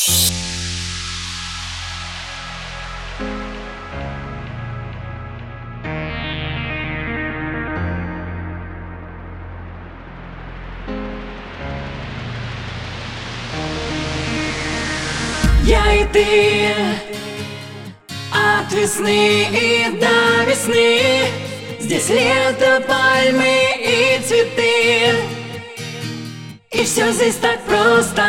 Я и ты от весны и до весны. Здесь лето, пальмы и цветы, и все здесь так просто.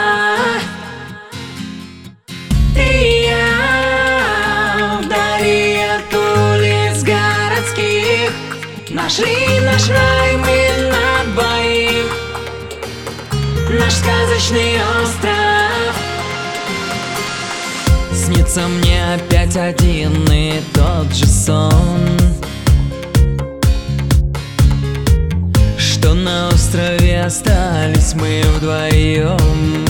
Ты и я вдали от улиц городских нашли наш рай мы на двоих, наш сказочный остров. Снится мне опять один и тот же сон, что на острове остались мы вдвоем.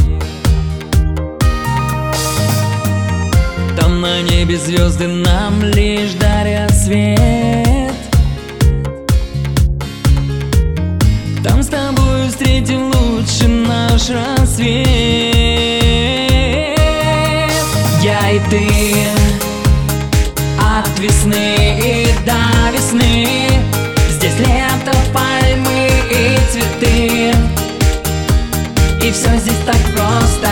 Там на небе звезды нам лишь дарят свет. Там с тобой встретим лучше наш рассвет. Я и ты от весны и до весны. Здесь лето, пальмы и цветы, и все здесь так просто.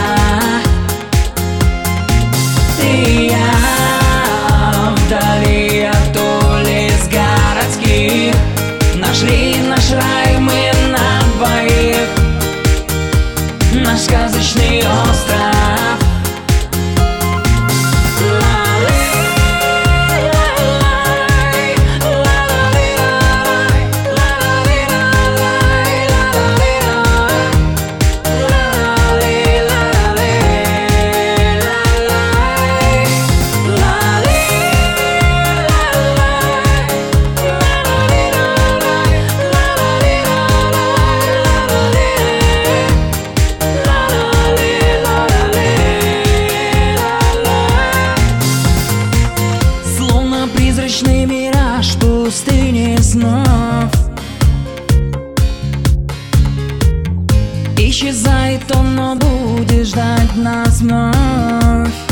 Ты и я вдали от улиц городских нашли наш рай мы на двоих, наш сказочный остров. Призрачный мираж пустыни снов исчезает он, но будет ждать нас вновь.